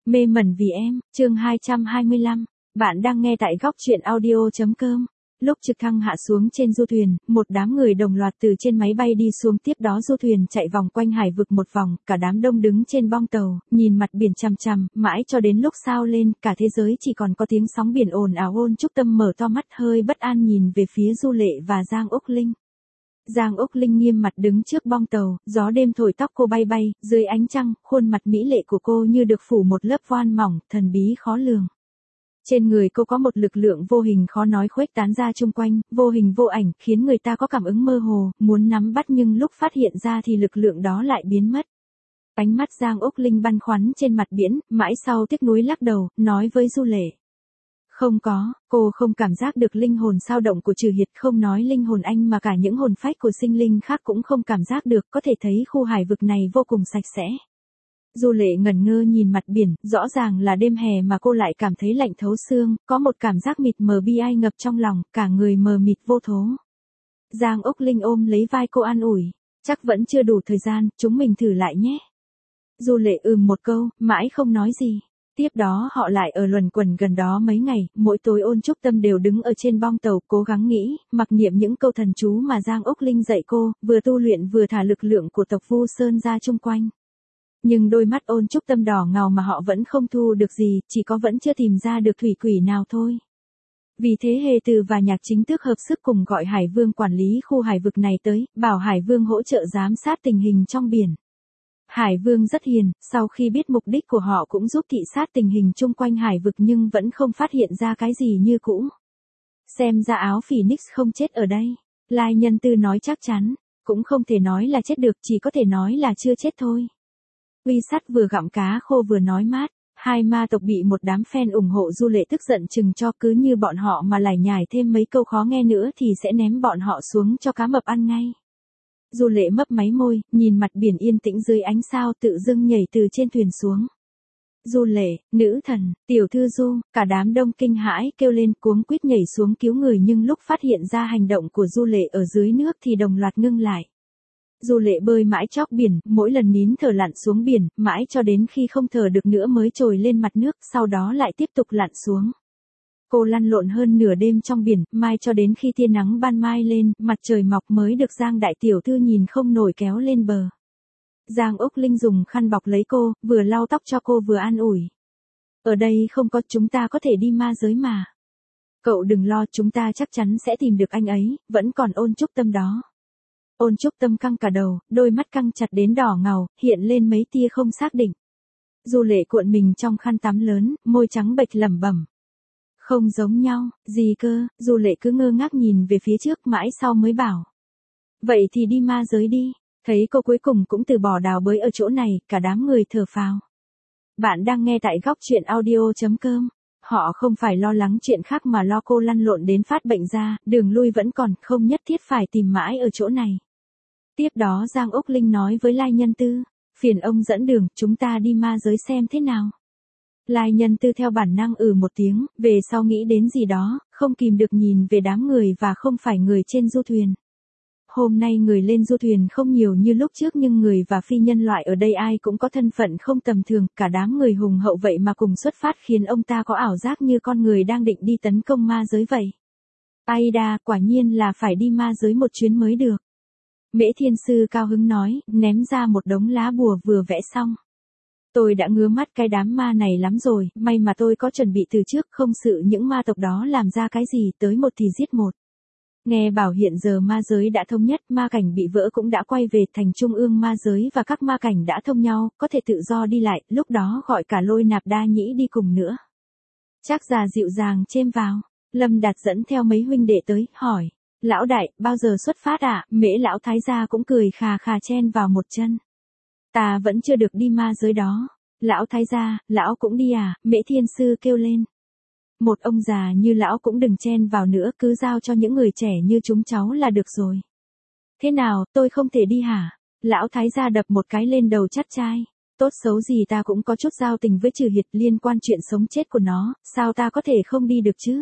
Mê mẩn vì em, chương 225. Bạn đang nghe tại góc truyện audio.com. Lúc trực thăng hạ xuống trên du thuyền, một đám người đồng loạt từ trên máy bay đi xuống, tiếp đó du thuyền chạy vòng quanh hải vực một vòng, cả đám đông đứng trên bong tàu, nhìn mặt biển chằm chằm, mãi cho đến lúc sao lên, cả thế giới chỉ còn có tiếng sóng biển ồn ào. Ôn Trúc Tâm mở to mắt hơi bất an nhìn về phía Du Lệ và Giang Úc Linh. Giang Úc Linh nghiêm mặt đứng trước bong tàu, gió đêm thổi tóc cô bay bay, dưới ánh trăng, khuôn mặt mỹ lệ của cô như được phủ một lớp voan mỏng, thần bí khó lường. Trên người cô có một lực lượng vô hình khó nói khuếch tán ra chung quanh, vô hình vô ảnh, khiến người ta có cảm ứng mơ hồ, muốn nắm bắt nhưng lúc phát hiện ra thì lực lượng đó lại biến mất. Ánh mắt Giang Úc Linh băn khoăn trên mặt biển, mãi sau tiếc nuối lắc đầu, nói với Du Lệ. Không có, cô không cảm giác được linh hồn dao động của Trừ Hiệt, không nói linh hồn anh mà cả những hồn phách của sinh linh khác cũng không cảm giác được, có thể thấy khu hải vực này vô cùng sạch sẽ. Du Lệ ngẩn ngơ nhìn mặt biển, rõ ràng là đêm hè mà cô lại cảm thấy lạnh thấu xương, có một cảm giác mịt mờ bi ai ngập trong lòng, cả người mờ mịt vô thố. Giang Úc Linh ôm lấy vai cô an ủi, chắc vẫn chưa đủ thời gian, chúng mình thử lại nhé. Du Lệ một câu, mãi không nói gì. Tiếp đó họ lại ở luẩn quẩn gần đó mấy ngày, mỗi tối Ôn Trúc Tâm đều đứng ở trên bong tàu cố gắng nghĩ, mặc niệm những câu thần chú mà Giang Úc Linh dạy cô, vừa tu luyện vừa thả lực lượng của tộc Vu Sơn ra chung quanh. Nhưng đôi mắt Ôn Trúc Tâm đỏ ngầu mà họ vẫn không thu được gì, chỉ có vẫn chưa tìm ra được thủy quỷ nào thôi. Vì thế Hề Từ và Nhạc Chính Tước hợp sức cùng gọi Hải Vương quản lý khu hải vực này tới, bảo Hải Vương hỗ trợ giám sát tình hình trong biển. Hải Vương rất hiền, sau khi biết mục đích của họ cũng giúp thị sát tình hình chung quanh hải vực nhưng vẫn không phát hiện ra cái gì như cũ. Xem ra áo Phoenix không chết ở đây. Lai Nhân Tư nói chắc chắn, cũng không thể nói là chết được, chỉ có thể nói là chưa chết thôi. Uy Sắt vừa gặm cá khô vừa nói mát, hai ma tộc bị một đám fan ủng hộ Du Lệ tức giận chừng cho, cứ như bọn họ mà lải nhải thêm mấy câu khó nghe nữa thì sẽ ném bọn họ xuống cho cá mập ăn ngay. Du Lệ mấp máy môi, nhìn mặt biển yên tĩnh dưới ánh sao, tự dưng nhảy từ trên thuyền xuống. Du Lệ, nữ thần, tiểu thư Du, cả đám đông kinh hãi kêu lên cuống quýt nhảy xuống cứu người, nhưng lúc phát hiện ra hành động của Du Lệ ở dưới nước thì đồng loạt ngưng lại. Du Lệ bơi mãi chóp biển, mỗi lần nín thở lặn xuống biển, mãi cho đến khi không thở được nữa mới trồi lên mặt nước, sau đó lại tiếp tục lặn xuống. Cô lăn lộn hơn nửa đêm trong biển, mai cho đến khi tia nắng ban mai lên, mặt trời mọc mới được Giang đại tiểu thư nhìn không nổi kéo lên bờ. Giang Úc Linh dùng khăn bọc lấy cô, vừa lau tóc cho cô vừa an ủi. Ở đây không có, chúng ta có thể đi ma giới mà. Cậu đừng lo, chúng ta chắc chắn sẽ tìm được anh ấy, vẫn còn Ôn Trúc Tâm đó. Ôn Trúc Tâm căng cả đầu, đôi mắt căng chặt đến đỏ ngầu, hiện lên mấy tia không xác định. Du Lệ cuộn mình trong khăn tắm lớn, môi trắng bệch lẩm bẩm. Không giống nhau, gì cơ? Du Lệ cứ ngơ ngác nhìn về phía trước, mãi sau mới bảo. Vậy thì đi ma giới đi. Thấy cô cuối cùng cũng từ bỏ đào bới ở chỗ này, cả đám người thở phào. Bạn đang nghe tại góc truyện audio.com. Họ không phải lo lắng chuyện khác mà lo cô lăn lộn đến phát bệnh ra, đường lui vẫn còn, không nhất thiết phải tìm mãi ở chỗ này. Tiếp đó Giang Úc Linh nói với Lai Nhân Tư, phiền ông dẫn đường, chúng ta đi ma giới xem thế nào. Lai Nhân Tư theo bản năng một tiếng, về sau nghĩ đến gì đó, không kìm được nhìn về đám người và không phải người trên du thuyền. Hôm nay người lên du thuyền không nhiều như lúc trước, nhưng người và phi nhân loại ở đây ai cũng có thân phận không tầm thường, cả đám người hùng hậu vậy mà cùng xuất phát khiến ông ta có ảo giác như con người đang định đi tấn công ma giới vậy. Ai đa, quả nhiên là phải đi ma giới một chuyến mới được. Mễ Thiên Sư cao hứng nói, ném ra một đống lá bùa vừa vẽ xong. Tôi đã ngứa mắt cái đám ma này lắm rồi, may mà tôi có chuẩn bị từ trước, không sự những ma tộc đó làm ra cái gì, tới một thì giết một. Nghe bảo hiện giờ ma giới đã thống nhất, ma cảnh bị vỡ cũng đã quay về thành trung ương ma giới và các ma cảnh đã thông nhau, có thể tự do đi lại, lúc đó gọi cả Lôi Nạp Đa Nhĩ đi cùng nữa. Trác Già dịu dàng chêm vào, Lâm Đạt dẫn theo mấy huynh đệ tới, hỏi, lão đại, bao giờ xuất phát ạ? Mễ lão thái gia cũng cười khà khà chen vào một chân. Ta vẫn chưa được đi ma giới đó. Lão thái gia, lão cũng đi à? Mễ Thiên Sư kêu lên. Một ông già như lão cũng đừng chen vào nữa, cứ giao cho những người trẻ như chúng cháu là được rồi. Thế nào, tôi không thể đi hả? Lão thái gia đập một cái lên đầu chắt trai. Tốt xấu gì ta cũng có chút giao tình với Trừ Hiệt, liên quan chuyện sống chết của nó, sao ta có thể không đi được chứ?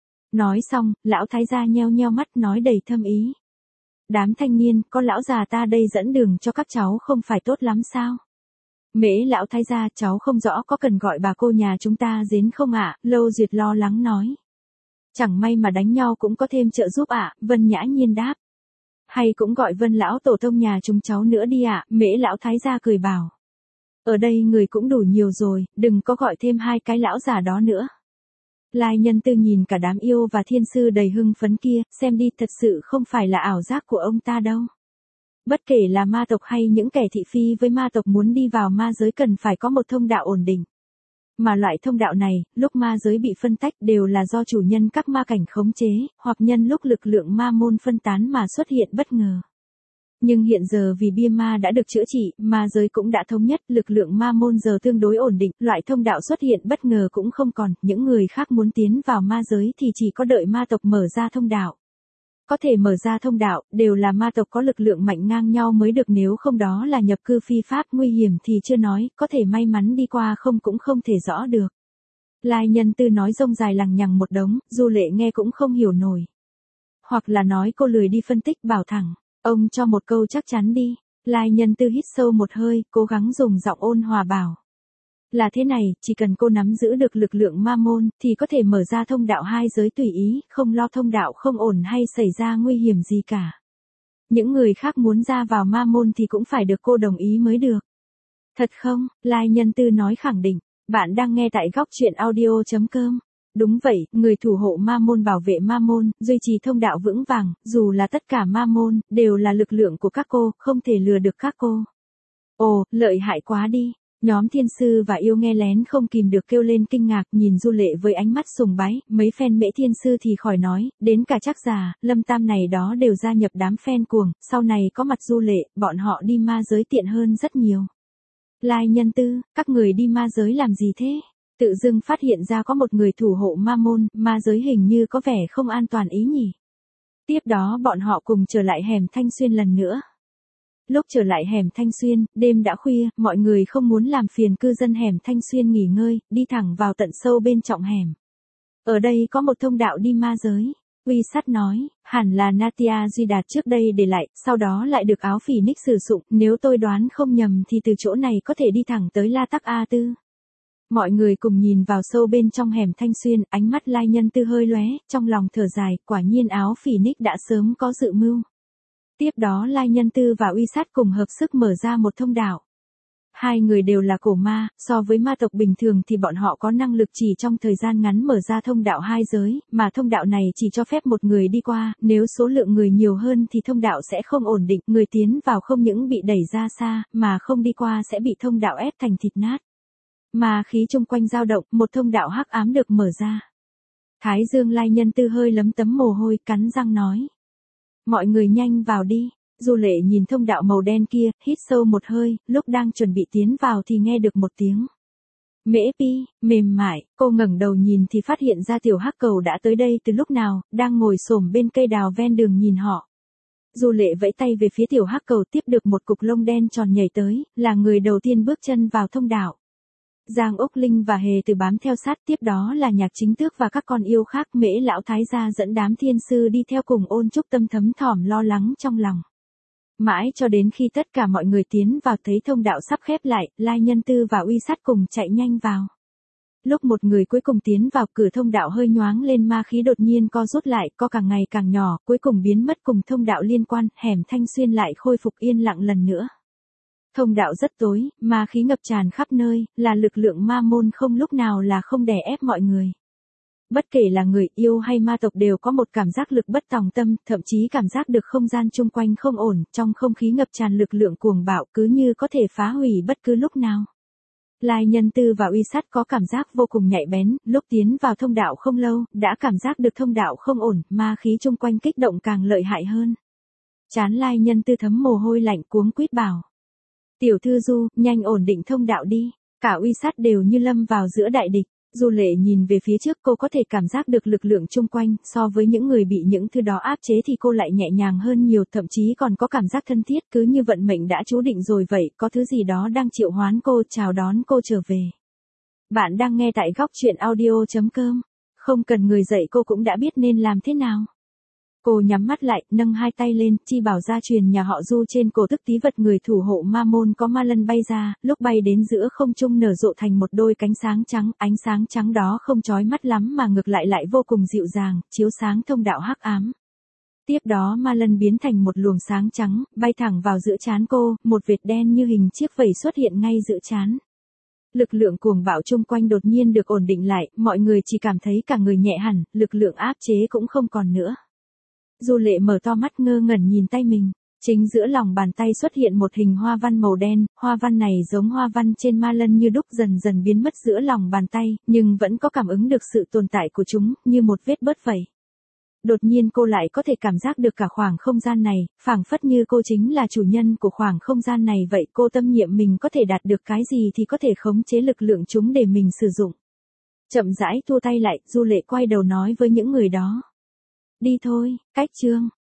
Nói xong, lão thái gia nheo nheo mắt nói đầy thâm ý. Đám thanh niên, có lão già ta đây dẫn đường cho các cháu không phải tốt lắm sao? Mễ lão thái gia, cháu không rõ có cần gọi bà cô nhà chúng ta đến không ạ? Lâu Duyệt lo lắng nói. Chẳng may mà đánh nhau cũng có thêm trợ giúp ạ, Vân Nhã Nhiên đáp. Hay cũng gọi Vân lão tổ tông nhà chúng cháu nữa đi ạ, Mễ lão thái gia cười bảo. Ở đây người cũng đủ nhiều rồi, đừng có gọi thêm hai cái lão già đó nữa. Lai Nhân Tư nhìn cả đám yêu và thiên sư đầy hưng phấn kia, xem đi thật sự không phải là ảo giác của ông ta đâu. Bất kể là ma tộc hay những kẻ thị phi với ma tộc muốn đi vào ma giới cần phải có một thông đạo ổn định. Mà loại thông đạo này, lúc ma giới bị phân tách đều là do chủ nhân các ma cảnh khống chế, hoặc nhân lúc lực lượng ma môn phân tán mà xuất hiện bất ngờ. Nhưng hiện giờ vì bia ma đã được chữa trị, ma giới cũng đã thống nhất, lực lượng ma môn giờ tương đối ổn định, loại thông đạo xuất hiện bất ngờ cũng không còn, những người khác muốn tiến vào ma giới thì chỉ có đợi ma tộc mở ra thông đạo. Có thể mở ra thông đạo, đều là ma tộc có lực lượng mạnh ngang nhau mới được, nếu không đó là nhập cư phi pháp nguy hiểm thì chưa nói, có thể may mắn đi qua không cũng không thể rõ được. Lai Nhân Tư nói rông dài lằng nhằng một đống, Du Lệ nghe cũng không hiểu nổi. Hoặc là nói cô lười đi phân tích bảo thẳng, ông cho một câu chắc chắn đi. Lai Nhân Tư hít sâu một hơi, cố gắng dùng giọng ôn hòa bảo. Là thế này, chỉ cần cô nắm giữ được lực lượng ma môn, thì có thể mở ra thông đạo hai giới tùy ý, không lo thông đạo không ổn hay xảy ra nguy hiểm gì cả. Những người khác muốn ra vào ma môn thì cũng phải được cô đồng ý mới được. Thật không? Lai Nhân Tư nói khẳng định. Bạn đang nghe tại góc truyện audio.com. Đúng vậy, người thủ hộ ma môn bảo vệ ma môn, duy trì thông đạo vững vàng, dù là tất cả ma môn, đều là lực lượng của các cô, không thể lừa được các cô. Ồ, lợi hại quá đi. Nhóm thiên sư và yêu nghe lén không kìm được kêu lên kinh ngạc, nhìn Du Lệ với ánh mắt sùng bái, mấy fan Mễ thiên sư thì khỏi nói, đến cả Trác Già, Lâm Tam này đó đều gia nhập đám fan cuồng, sau này có mặt Du Lệ, bọn họ đi ma giới tiện hơn rất nhiều. Lai Nhân Tư, các người đi ma giới làm gì thế? Tự dưng phát hiện ra có một người thủ hộ ma môn, ma giới hình như có vẻ không an toàn ý nhỉ. Tiếp đó bọn họ cùng trở lại hẻm Thanh Xuyên lần nữa. Lúc trở lại hẻm Thanh Xuyên, đêm đã khuya, mọi người không muốn làm phiền cư dân hẻm Thanh Xuyên nghỉ ngơi, đi thẳng vào tận sâu bên trong hẻm. Ở đây có một thông đạo đi ma giới. Uy Sắt nói, hẳn là Natia Duy Đạt trước đây để lại, sau đó lại được Áo Phỉ Ních sử dụng, nếu tôi đoán không nhầm thì từ chỗ này có thể đi thẳng tới La Tắc A Tư. Mọi người cùng nhìn vào sâu bên trong hẻm Thanh Xuyên, ánh mắt Lai Nhân Tư hơi lóe, trong lòng thở dài, quả nhiên Áo Phỉ Ních đã sớm có dự mưu. Tiếp đó Lai Nhân Tư và Uy Sát cùng hợp sức mở ra một thông đạo. Hai người đều là cổ ma, so với ma tộc bình thường thì bọn họ có năng lực chỉ trong thời gian ngắn mở ra thông đạo hai giới, mà thông đạo này chỉ cho phép một người đi qua, nếu số lượng người nhiều hơn thì thông đạo sẽ không ổn định, người tiến vào không những bị đẩy ra xa, mà không đi qua sẽ bị thông đạo ép thành thịt nát. Mà khí chung quanh dao động, một thông đạo hắc ám được mở ra. Thái Dương Lai Nhân Tư hơi lấm tấm mồ hôi, cắn răng nói. Mọi người nhanh vào đi. Du Lệ nhìn thông đạo màu đen kia, hít sâu một hơi, lúc đang chuẩn bị tiến vào thì nghe được một tiếng. Mễ Pi, mềm mại, cô ngẩng đầu nhìn thì phát hiện ra tiểu hắc cầu đã tới đây từ lúc nào, đang ngồi xổm bên cây đào ven đường nhìn họ. Du Lệ vẫy tay về phía tiểu hắc cầu, tiếp được một cục lông đen tròn nhảy tới, là người đầu tiên bước chân vào thông đạo. Giang Úc Linh và Hề Từ bám theo sát, tiếp đó là Nhạc Chính Tước và các con yêu khác. Mễ lão thái gia dẫn đám thiên sư đi theo cùng Ôn Trúc Tâm thấm thỏm lo lắng trong lòng. Mãi cho đến khi tất cả mọi người tiến vào thấy thông đạo sắp khép lại, Lai Nhân Tư và Uy Sát cùng chạy nhanh vào. Lúc một người cuối cùng tiến vào, cửa thông đạo hơi nhoáng lên, ma khí đột nhiên co rút lại, co càng ngày càng nhỏ, cuối cùng biến mất cùng thông đạo liên quan, hẻm Thanh Xuyên lại khôi phục yên lặng lần nữa. Thông đạo rất tối, ma khí ngập tràn khắp nơi, là lực lượng ma môn không lúc nào là không đè ép mọi người. Bất kể là người yêu hay ma tộc đều có một cảm giác lực bất tòng tâm, thậm chí cảm giác được không gian chung quanh không ổn, trong không khí ngập tràn lực lượng cuồng bạo cứ như có thể phá hủy bất cứ lúc nào. Lai Nhân Tư và Uy Sát có cảm giác vô cùng nhạy bén, lúc tiến vào thông đạo không lâu, đã cảm giác được thông đạo không ổn, ma khí chung quanh kích động càng lợi hại hơn. Trán Lai Nhân Tư thấm mồ hôi lạnh, cuống quýt bảo. Tiểu thư Du, nhanh ổn định thông đạo đi. Cả Uy Sát đều như lâm vào giữa đại địch. Du Lệ nhìn về phía trước, cô có thể cảm giác được lực lượng chung quanh, so với những người bị những thứ đó áp chế thì cô lại nhẹ nhàng hơn nhiều, thậm chí còn có cảm giác thân thiết, cứ như vận mệnh đã chú định rồi vậy, có thứ gì đó đang triệu hoán cô, chào đón cô trở về. Bạn đang nghe tại góc truyện audio.com. Không cần người dạy cô cũng đã biết nên làm thế nào. Cô nhắm mắt lại, nâng hai tay lên, chi bảo gia truyền nhà họ Du trên cổ tức tí vật người thủ hộ ma môn có ma lân bay ra, lúc bay đến giữa không trung nở rộ thành một đôi cánh sáng trắng, ánh sáng trắng đó không chói mắt lắm mà ngược lại vô cùng dịu dàng, chiếu sáng thông đạo hắc ám. Tiếp đó ma lân biến thành một luồng sáng trắng, bay thẳng vào giữa trán cô, một vệt đen như hình chiếc vẩy xuất hiện ngay giữa trán. Lực lượng cuồng bạo chung quanh đột nhiên được ổn định lại, mọi người chỉ cảm thấy cả người nhẹ hẳn, lực lượng áp chế cũng không còn nữa. Du Lệ mở to mắt ngơ ngẩn nhìn tay mình, chính giữa lòng bàn tay xuất hiện một hình hoa văn màu đen, hoa văn này giống hoa văn trên ma lân như đúc dần dần biến mất giữa lòng bàn tay, nhưng vẫn có cảm ứng được sự tồn tại của chúng, như một vết bớt vậy. Đột nhiên cô lại có thể cảm giác được cả khoảng không gian này, phảng phất như cô chính là chủ nhân của khoảng không gian này vậy. Cô tâm niệm mình có thể đạt được cái gì thì có thể khống chế lực lượng chúng để mình sử dụng. Chậm rãi thua tay lại, Du Lệ quay đầu nói với những người đó. Đi thôi, cách chương.